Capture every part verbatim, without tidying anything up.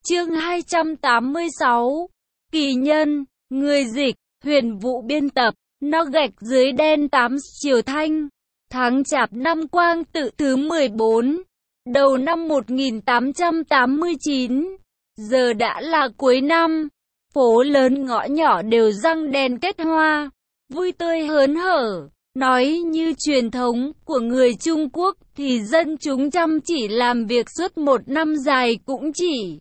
Chương hai trăm tám mươi sáu. Kỳ nhân, người dịch, Huyền Vũ biên tập, nó gạch dưới đen tám Triều Thanh. Tháng Chạp năm Quang Tự thứ mười bốn. Đầu năm một nghìn tám trăm tám mươi chín. Giờ đã là cuối năm. Phố lớn ngõ nhỏ đều răng đèn kết hoa. Vui tươi hớn hở. Nói như truyền thống của người Trung Quốc thì dân chúng chăm chỉ làm việc suốt một năm dài cũng chỉ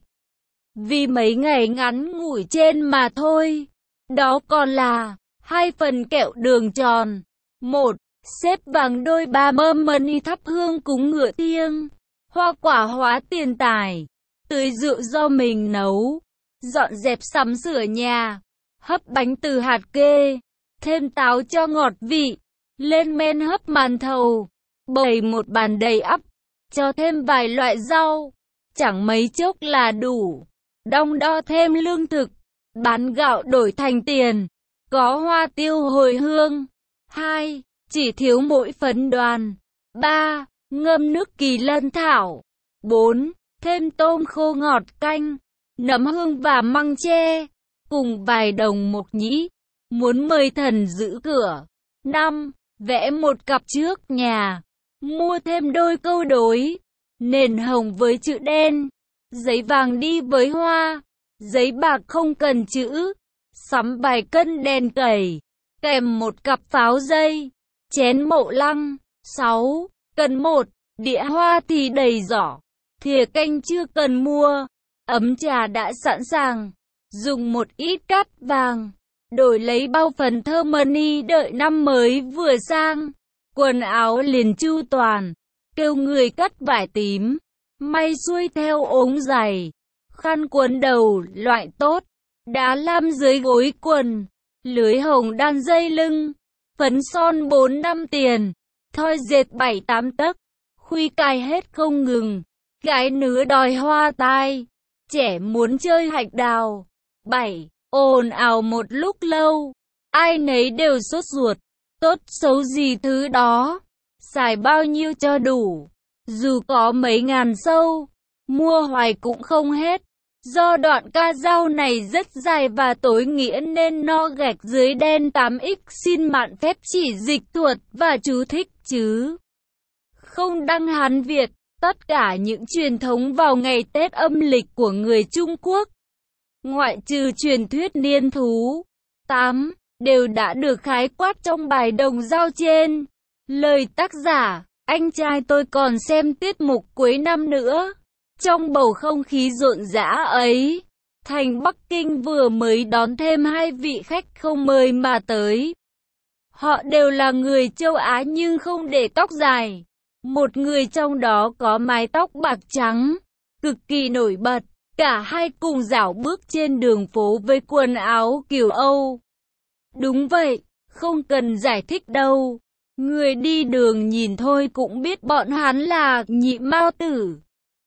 vì mấy ngày ngắn ngủi trên mà thôi. Đó còn là hai phần kẹo đường tròn, một xếp vàng đôi ba mâm money thắp hương cúng ngựa thiêng, hoa quả hóa tiền tài, tưới rượu do mình nấu, dọn dẹp sắm sửa nhà, hấp bánh từ hạt kê, thêm táo cho ngọt vị, lên men hấp màn thầu, bày một bàn đầy ắp, cho thêm vài loại rau, chẳng mấy chốc là đủ. Đong đo thêm lương thực, bán gạo đổi thành tiền, có hoa tiêu hồi hương. Hai, chỉ thiếu mỗi phấn đoàn. Ba, ngâm nước kỳ lân thảo. Bốn, thêm tôm khô ngọt canh, nấm hương và măng tre, cùng vài đồng mộc nhĩ, muốn mời thần giữ cửa. Năm, vẽ một cặp trước nhà, mua thêm đôi câu đối, nền hồng với chữ đen, giấy vàng đi với hoa, giấy bạc không cần chữ, sắm vài cân đèn cầy, kèm một cặp pháo dây, chén mậu lăng. Sáu, cần một đĩa hoa thì đầy giỏ, thìa canh chưa cần mua, ấm trà đã sẵn sàng, dùng một ít cát vàng, đổi lấy bao phần thơ money đợi năm mới vừa sang. Quần áo liền chu toàn, kêu người cắt vải tím, may xuôi theo ống giày, khăn quấn đầu loại tốt, đá lam dưới gối quần, lưới hồng đan dây lưng, phấn son bốn năm tiền, thoi dệt bảy tám tấc, khuy cài hết không ngừng, gái nứa đòi hoa tai, trẻ muốn chơi hạch đào. Bảy, ồn ào một lúc lâu, ai nấy đều sốt ruột, tốt xấu gì thứ đó, xài bao nhiêu cho đủ. Dù có mấy ngàn sâu, mua hoài cũng không hết. Do đoạn ca dao này rất dài và tối nghĩa nên no gạch dưới đen tám x xin mạn phép chỉ dịch thuật và chú thích chứ không đăng Hán Việt. Tất cả những truyền thống vào ngày Tết âm lịch của người Trung Quốc, ngoại trừ truyền thuyết niên thú tám, đều đã được khái quát trong bài đồng dao trên. Lời tác giả: anh trai tôi còn xem tiết mục cuối năm nữa. Trong bầu không khí rộn rã ấy, thành Bắc Kinh vừa mới đón thêm hai vị khách không mời mà tới. Họ đều là người châu Á nhưng không để tóc dài. Một người trong đó có mái tóc bạc trắng, cực kỳ nổi bật. Cả hai cùng dạo bước trên đường phố với quần áo kiểu Âu. Đúng vậy, không cần giải thích đâu. Người đi đường nhìn thôi cũng biết bọn hắn là nhị mao tử.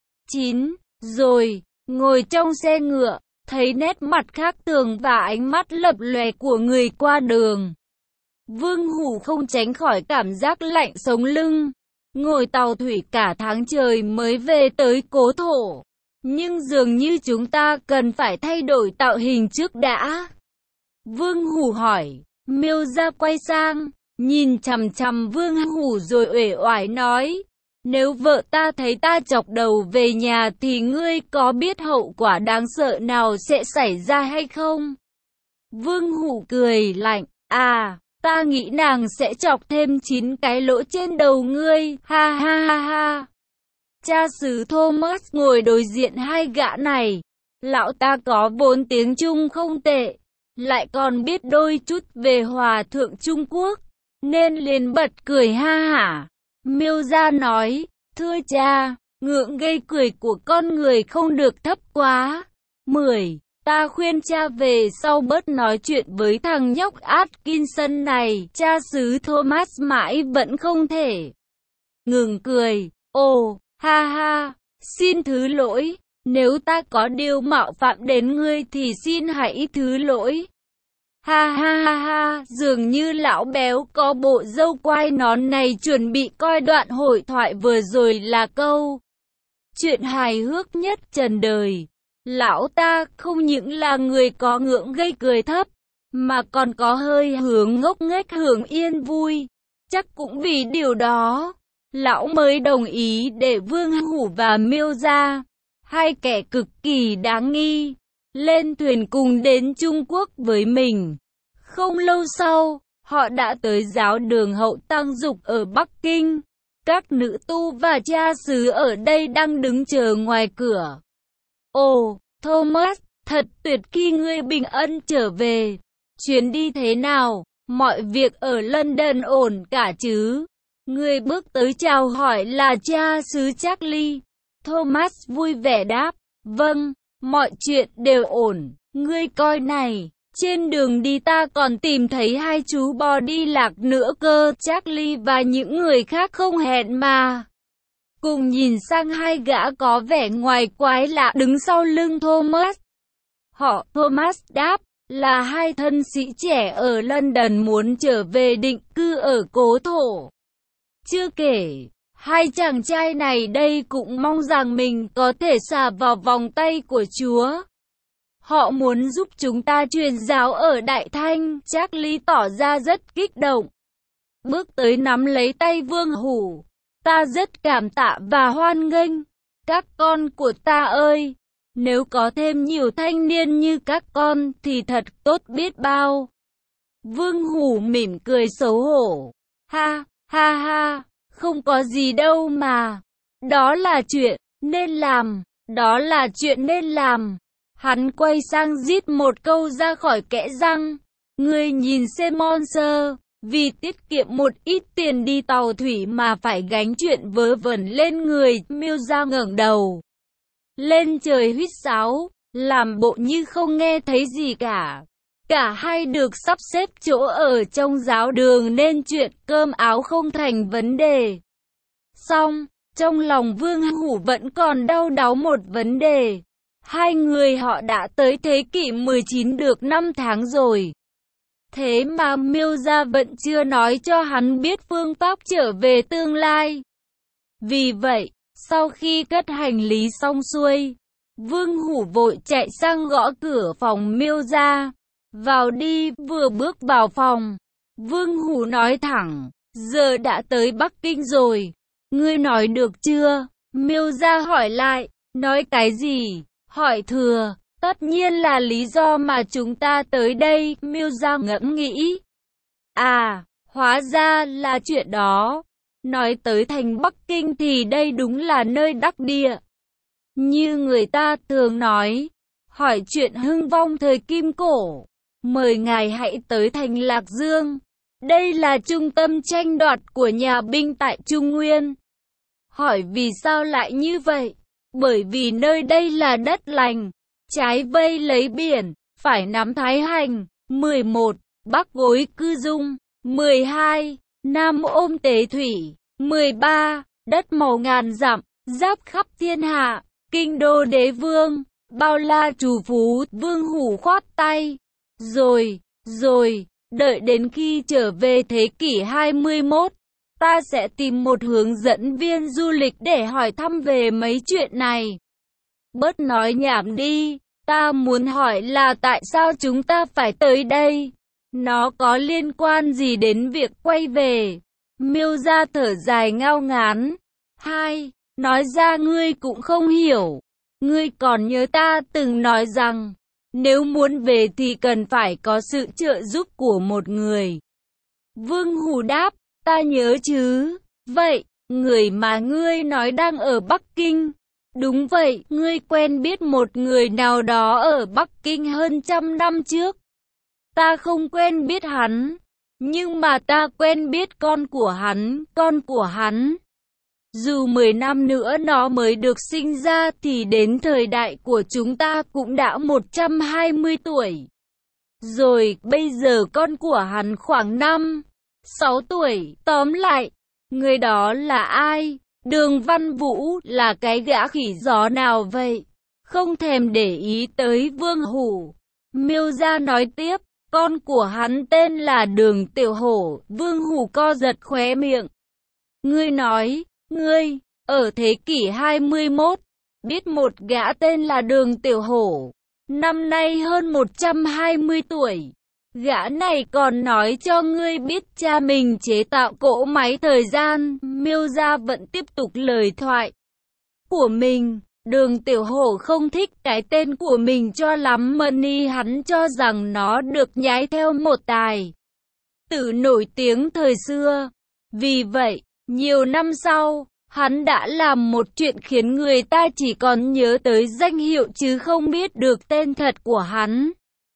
Chín. Rồi, ngồi trong xe ngựa, thấy nét mặt khác thường và ánh mắt lập lòe của người qua đường. Vương Hủ không tránh khỏi cảm giác lạnh sống lưng. Ngồi tàu thủy cả tháng trời mới về tới cố thổ. Nhưng dường như chúng ta cần phải thay đổi tạo hình trước đã. Vương Hủ hỏi. Miêu Gia quay sang, nhìn chằm chằm Vương Hủ rồi uể oải nói. Nếu vợ ta thấy ta chọc đầu về nhà thì ngươi có biết hậu quả đáng sợ nào sẽ xảy ra hay không? Vương Hủ cười lạnh. À, ta nghĩ nàng sẽ chọc thêm chín cái lỗ trên đầu ngươi. Ha ha ha ha. Cha xứ Thomas ngồi đối diện hai gã này. Lão ta có vốn tiếng Trung không tệ, lại còn biết đôi chút về hòa thượng Trung Quốc, nên liền bật cười ha hả. Miêu Gia nói, thưa cha, ngượng gây cười của con người không được thấp quá. Mười. Ta khuyên cha về sau bớt nói chuyện với thằng nhóc Atkinson này. Cha xứ Thomas mãi vẫn không thể ngừng cười. Ồ, ha ha, xin thứ lỗi, nếu ta có điều mạo phạm đến ngươi thì xin hãy thứ lỗi. Ha ha ha ha, dường như lão béo có bộ râu quai nón này chuẩn bị coi đoạn hội thoại vừa rồi là câu chuyện hài hước nhất trần đời. Lão ta không những là người có ngưỡng gây cười thấp, mà còn có hơi hướng ngốc nghếch hưởng yên vui. Chắc cũng vì điều đó, lão mới đồng ý để Vương Hủ và Miêu Gia, hai kẻ cực kỳ đáng nghi, lên thuyền cùng đến Trung Quốc với mình. Không lâu sau, họ đã tới giáo đường Hậu Tăng Dục ở Bắc Kinh. Các nữ tu và cha xứ ở đây đang đứng chờ ngoài cửa. Ồ, Thomas, thật tuyệt khi ngươi bình ân trở về. Chuyến đi thế nào? Mọi việc ở London ổn cả chứ? Ngươi bước tới chào hỏi là cha xứ Charlie. Thomas vui vẻ đáp, vâng, mọi chuyện đều ổn. Ngươi coi này, trên đường đi ta còn tìm thấy hai chú bò đi lạc nữa cơ. Charlie và những người khác không hẹn mà cùng nhìn sang hai gã có vẻ ngoài quái lạ đứng sau lưng Thomas. Họ, Thomas đáp, là hai thân sĩ trẻ ở London muốn trở về định cư ở cố thổ. Chưa kể, hai chàng trai này đây cũng mong rằng mình có thể xà vào vòng tay của Chúa. Họ muốn giúp chúng ta truyền giáo ở Đại Thanh. Charlie tỏ ra rất kích động, bước tới nắm lấy tay Vương Hủ. Ta rất cảm tạ và hoan nghênh. Các con của ta ơi, nếu có thêm nhiều thanh niên như các con thì thật tốt biết bao. Vương Hủ mỉm cười xấu hổ. Ha, ha ha, không có gì đâu mà. Đó là chuyện nên làm, đó là chuyện nên làm. Hắn quay sang rít một câu ra khỏi kẽ răng. Ngươi nhìn xem Monster, vì tiết kiệm một ít tiền đi tàu thủy mà phải gánh chuyện vớ vẩn lên người. Miêu Gia ngẩng đầu lên trời huýt sáo, làm bộ như không nghe thấy gì cả. Cả hai được sắp xếp chỗ ở trong giáo đường nên chuyện cơm áo không thành vấn đề. Song, trong lòng Vương Hủ vẫn còn đau đáu một vấn đề. Hai người họ đã tới thế kỷ mười chín được năm tháng rồi. Thế mà Miêu Gia vẫn chưa nói cho hắn biết phương pháp trở về tương lai. Vì vậy, sau khi cất hành lý xong xuôi, Vương Hủ vội chạy sang gõ cửa phòng Miêu Gia. Vào đi. Vừa bước vào phòng, Vương Hủ nói thẳng, giờ đã tới Bắc Kinh rồi. Ngươi nói được chưa? Miêu Gia hỏi lại, nói cái gì? Hỏi thừa, tất nhiên là lý do mà chúng ta tới đây. Miêu Gia ngẫm nghĩ. À, hóa ra là chuyện đó. Nói tới thành Bắc Kinh thì đây đúng là nơi đắc địa. Như người ta thường nói, hỏi chuyện hưng vong thời Kim Cổ. Mời ngài hãy tới thành Lạc Dương. Đây là trung tâm tranh đoạt của nhà binh tại Trung Nguyên. Hỏi vì sao lại như vậy? Bởi vì nơi đây là đất lành, trái vây lấy biển, phải nắm Thái Hành. mười một. Bắc gối Cư Dung. mười hai. Nam ôm Tế Thủy. mười ba. Đất màu ngàn dặm, giáp khắp thiên hạ, kinh đô đế vương, bao la trù phú. Vương Hủ khoát tay. Rồi, rồi, đợi đến khi trở về thế kỷ hai mươi mốt, ta sẽ tìm một hướng dẫn viên du lịch để hỏi thăm về mấy chuyện này. Bớt nói nhảm đi, ta muốn hỏi là tại sao chúng ta phải tới đây? Nó có liên quan gì đến việc quay về? Miêu Gia thở dài ngao ngán. Hai, nói ra ngươi cũng không hiểu. Ngươi còn nhớ ta từng nói rằng, nếu muốn về thì cần phải có sự trợ giúp của một người. Vương Hủ đáp, ta nhớ chứ. Vậy, người mà ngươi nói đang ở Bắc Kinh. Đúng vậy, ngươi quen biết một người nào đó ở Bắc Kinh hơn trăm năm trước. Ta không quen biết hắn, nhưng mà ta quen biết con của hắn, con của hắn. Dù mười năm nữa nó mới được sinh ra thì đến thời đại của chúng ta cũng đã một trăm hai mươi tuổi. Rồi, bây giờ con của hắn khoảng năm, sáu tuổi. Tóm lại, người đó là ai? Đường Văn Vũ là cái gã khỉ gió nào vậy? Không thèm để ý tới Vương Hủ. Miêu Gia nói tiếp, con của hắn tên là Đường Tiểu Hổ. Vương Hủ co giật khóe miệng. Ngươi nói, ngươi, ở thế kỷ hai mươi mốt, biết một gã tên là Đường Tiểu Hổ, năm nay hơn một trăm hai mươi tuổi. Gã này còn nói cho ngươi biết cha mình chế tạo cỗ máy thời gian. Miêu Gia vẫn tiếp tục lời thoại của mình. Đường Tiểu Hổ không thích cái tên của mình cho lắm, Money hắn cho rằng nó được nhái theo một tài tử nổi tiếng thời xưa. Vì vậy, nhiều năm sau, hắn đã làm một chuyện khiến người ta chỉ còn nhớ tới danh hiệu chứ không biết được tên thật của hắn.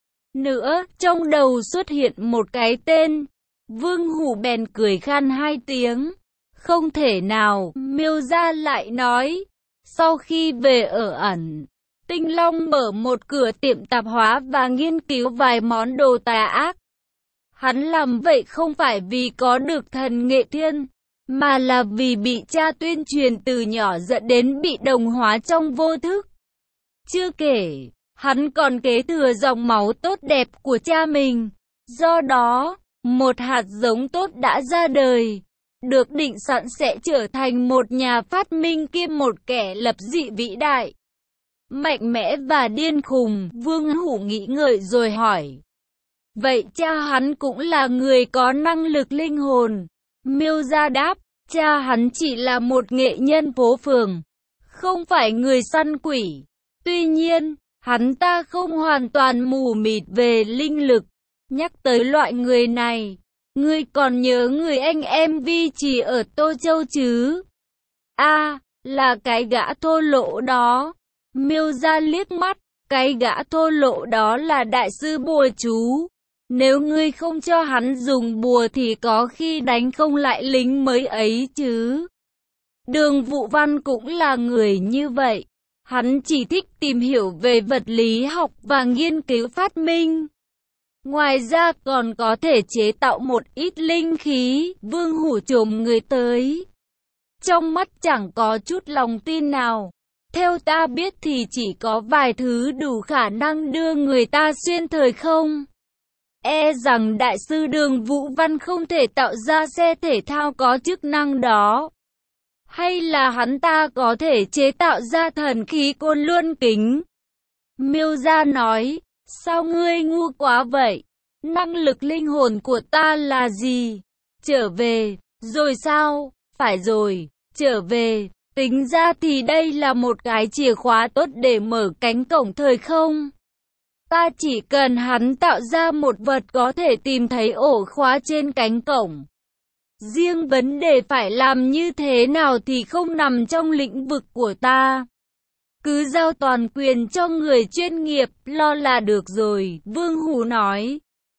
Nữa, trong đầu xuất hiện một cái tên. Vương Hủ bèn cười khan hai tiếng. Không thể nào, Miêu Gia lại nói. Sau khi về ở ẩn, Tinh Long mở một cửa tiệm tạp hóa và nghiên cứu vài món đồ tà ác. Hắn làm vậy không phải vì có được thần nghệ thiên, mà là vì bị cha tuyên truyền từ nhỏ dẫn đến bị đồng hóa trong vô thức. Chưa kể, hắn còn kế thừa dòng máu tốt đẹp của cha mình. Do đó, một hạt giống tốt đã ra đời, được định sẵn sẽ trở thành một nhà phát minh kiêm một kẻ lập dị vĩ đại, mạnh mẽ và điên khùng. Vương Hủ nghĩ ngợi rồi hỏi. Vậy cha hắn cũng là người có năng lực linh hồn? Miêu Gia đáp, cha hắn chỉ là một nghệ nhân phố phường, không phải người săn quỷ. Tuy nhiên, hắn ta không hoàn toàn mù mịt về linh lực. Nhắc tới loại người này, ngươi còn nhớ người anh em Vi Trì ở Tô Châu chứ? A, à, là cái gã thô lỗ đó. Miêu Gia liếc mắt, cái gã thô lỗ đó là đại sư bùa chú. Nếu ngươi không cho hắn dùng bùa thì có khi đánh không lại lính mới ấy chứ. Đường Vũ Văn cũng là người như vậy. Hắn chỉ thích tìm hiểu về vật lý học và nghiên cứu phát minh. Ngoài ra còn có thể chế tạo một ít linh khí. Vương Hủ chồm người tới, trong mắt chẳng có chút lòng tin nào. Theo ta biết thì chỉ có vài thứ đủ khả năng đưa người ta xuyên thời không. E rằng đại sư Đường Vũ Văn không thể tạo ra xe thể thao có chức năng đó. Hay là hắn ta có thể chế tạo ra thần khí côn luân kính? Miêu Gia nói, sao ngươi ngu quá vậy? Năng lực linh hồn của ta là gì? Trở về, rồi sao? Phải rồi, trở về. Tính ra thì đây là một cái chìa khóa tốt để mở cánh cổng thời không. Ta chỉ cần hắn tạo ra một vật có thể tìm thấy ổ khóa trên cánh cổng. Riêng vấn đề phải làm như thế nào thì không nằm trong lĩnh vực của ta. Cứ giao toàn quyền cho người chuyên nghiệp lo là được rồi, Vương Hủ nói.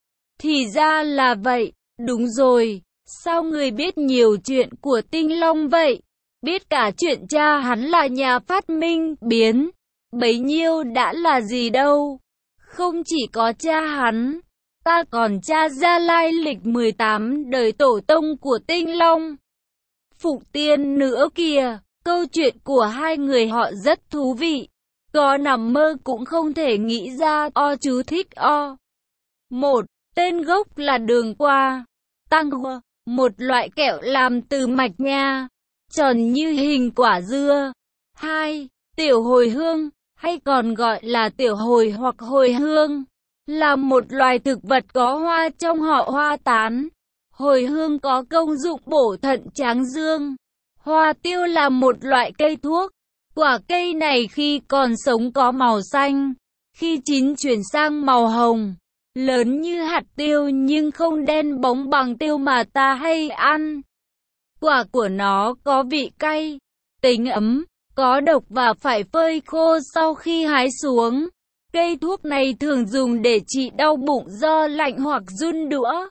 Thì ra là vậy, đúng rồi, sao người biết nhiều chuyện của Tinh Long vậy? Biết cả chuyện cha hắn là nhà phát minh biến, bấy nhiêu đã là gì đâu. Không chỉ có cha hắn, ta còn tra ra lai lịch mười tám đời tổ tông của Tinh Long, Phụng Tiên nữa kìa. Câu chuyện của hai người họ rất thú vị, có nằm mơ cũng không thể nghĩ ra. O chú thích O. Một, tên gốc là đường qua, tăng hoa, một loại kẹo làm từ mạch nha, tròn như hình quả dưa. Hai, tiểu hồi hương, hay còn gọi là tiểu hồi hoặc hồi hương, là một loài thực vật có hoa trong họ hoa tán. Hồi hương có công dụng bổ thận tráng dương. Hoa tiêu là một loại cây thuốc. Quả cây này khi còn sống có màu xanh, khi chín chuyển sang màu hồng, lớn như hạt tiêu nhưng không đen bóng bằng tiêu mà ta hay ăn. Quả của nó có vị cay, tính ấm, có độc và phải phơi khô sau khi hái xuống. Cây thuốc này thường dùng để trị đau bụng do lạnh hoặc run đũa.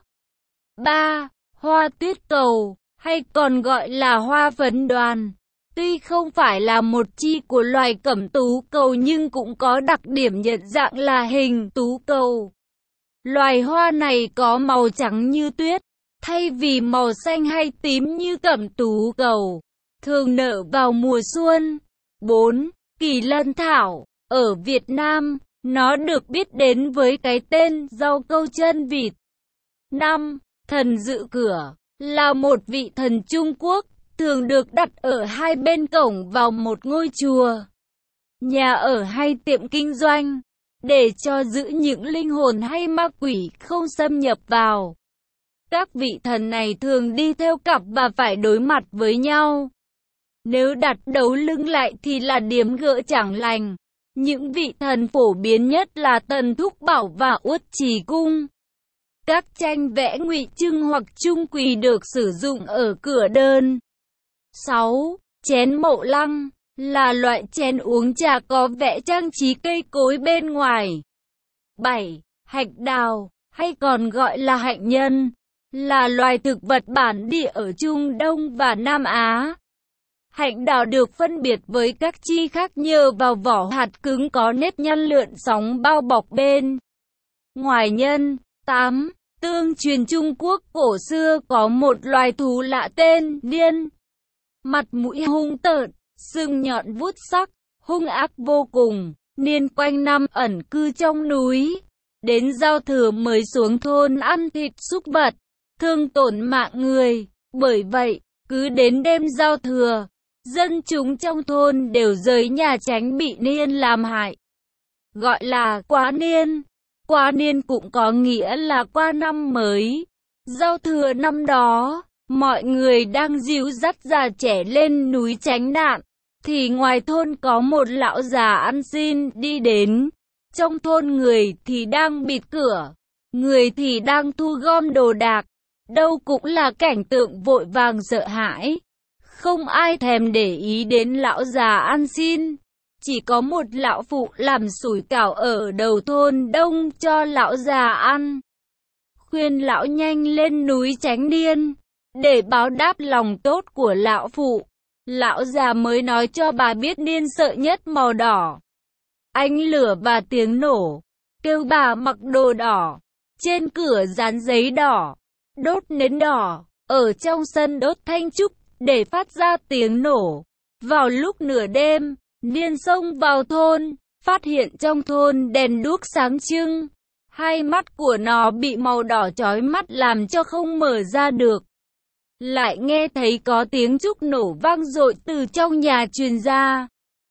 ba. Hoa tuyết cầu, hay còn gọi là hoa phấn đoàn. Tuy không phải là một chi của loài cẩm tú cầu nhưng cũng có đặc điểm nhận dạng là hình tú cầu. Loài hoa này có màu trắng như tuyết, thay vì màu xanh hay tím như cẩm tú cầu, thường nở vào mùa xuân. bốn. Kỳ lân thảo, ở Việt Nam, nó được biết đến với cái tên rau câu chân vịt. năm. Thần dự cửa, là một vị thần Trung Quốc, thường được đặt ở hai bên cổng vào một ngôi chùa. nhà ở hay tiệm kinh doanh, để cho giữ những linh hồn hay ma quỷ không xâm nhập vào. Các vị thần này thường đi theo cặp và phải đối mặt với nhau. Nếu đặt đấu lưng lại thì là điếm gỡ chẳng lành. Những vị thần phổ biến nhất là Tần Thúc Bảo và Uất Trì Cung. Các tranh vẽ ngụy trưng hoặc trung quỳ được sử dụng ở cửa đơn. sáu. Chén mậu lăng là loại chén uống trà có vẽ trang trí cây cối bên ngoài. bảy. Hạch đào, hay còn gọi là hạnh nhân, là loài thực vật bản địa ở Trung Đông và Nam Á. Hạnh đào được phân biệt với các chi khác nhờ vào vỏ hạt cứng có nếp nhăn lượn sóng bao bọc bên ngoài nhân. tám. Tương truyền Trung Quốc cổ xưa có một loài thú lạ tên Niên. Mặt mũi hung tợn, sừng nhọn vuốt sắc, hung ác vô cùng. Niên quanh năm ẩn cư trong núi, đến giao thừa mới xuống thôn ăn thịt súc vật, thương tổn mạng người. Bởi vậy, cứ đến đêm giao thừa, dân chúng trong thôn đều rời nhà tránh bị Niên làm hại. Gọi là quá niên. Quá niên cũng có nghĩa là qua năm mới. Giao thừa năm đó, mọi người đang dìu dắt già trẻ lên núi tránh nạn, thì ngoài thôn có một lão già ăn xin đi đến. Trong thôn người thì đang bịt cửa, người thì đang thu gom đồ đạc. Đâu cũng là cảnh tượng vội vàng sợ hãi. Không ai thèm để ý đến lão già ăn xin. Chỉ có một lão phụ làm sủi cảo ở đầu thôn đông cho lão già ăn. Khuyên lão nhanh lên núi tránh Niên, để báo đáp lòng tốt của lão phụ. Lão già mới nói cho bà biết Niên sợ nhất màu đỏ, ánh lửa và tiếng nổ. Kêu bà mặc đồ đỏ, trên cửa dán giấy đỏ, đốt nến đỏ, ở trong sân đốt thanh trúc để phát ra tiếng nổ. Vào lúc nửa đêm, Niên xông vào thôn, phát hiện trong thôn đèn đuốc sáng trưng. Hai mắt của nó bị màu đỏ chói mắt làm cho không mở ra được. Lại nghe thấy có tiếng trúc nổ vang dội từ trong nhà truyền ra.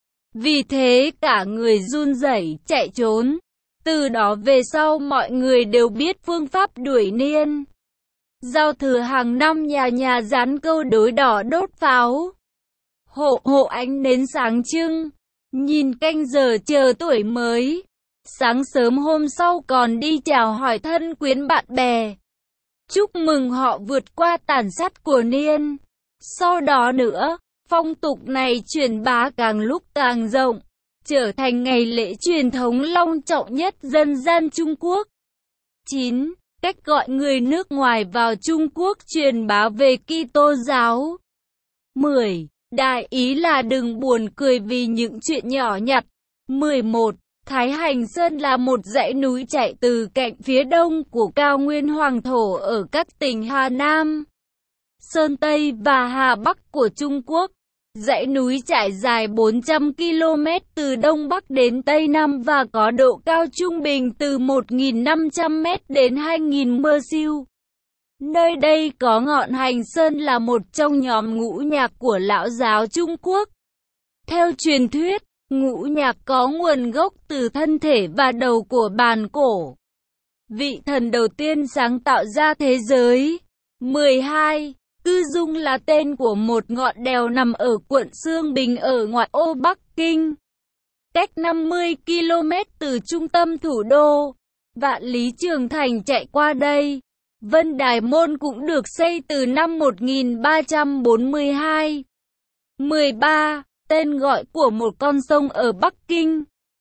Vì thế cả người run rẩy chạy trốn. Từ đó về sau mọi người đều biết phương pháp đuổi Niên. Giao thừa hàng năm nhà nhà dán câu đối đỏ đốt pháo. Hộ hộ ánh nến sáng trưng, nhìn canh giờ chờ tuổi mới. Sáng sớm hôm sau còn đi chào hỏi thân quyến bạn bè, chúc mừng họ vượt qua tàn sát của Niên. Sau đó nữa, phong tục này truyền bá càng lúc càng rộng, trở thành ngày lễ truyền thống long trọng nhất dân gian Trung Quốc. chín. Cách gọi người nước ngoài vào Trung Quốc truyền bá về Kitô giáo. mười. Đại ý là đừng buồn cười vì những chuyện nhỏ nhặt. mười một. Thái Hành Sơn là một dãy núi chạy từ cạnh phía đông của cao nguyên Hoàng thổ ở các tỉnh Hà Nam, Sơn Tây và Hà Bắc của Trung Quốc. Dãy núi trải dài bốn trăm ki lô mét từ Đông Bắc đến Tây Nam và có độ cao trung bình từ một nghìn năm trăm mét đến hai nghìn mơ siêu. Nơi đây có ngọn Hành Sơn là một trong nhóm ngũ nhạc của Lão giáo Trung Quốc. Theo truyền thuyết, ngũ nhạc có nguồn gốc từ thân thể và đầu của bàn cổ, vị thần đầu tiên sáng tạo ra thế giới. mười hai. Cư Dung là tên của một ngọn đèo nằm ở quận Xương Bình ở ngoại ô Bắc Kinh, cách năm mươi ki lô mét từ trung tâm thủ đô. Vạn Lý Trường Thành chạy qua đây. Vân Đài Môn cũng được xây từ năm một nghìn ba trăm bốn mươi hai. mười ba. Tên gọi của một con sông ở Bắc Kinh.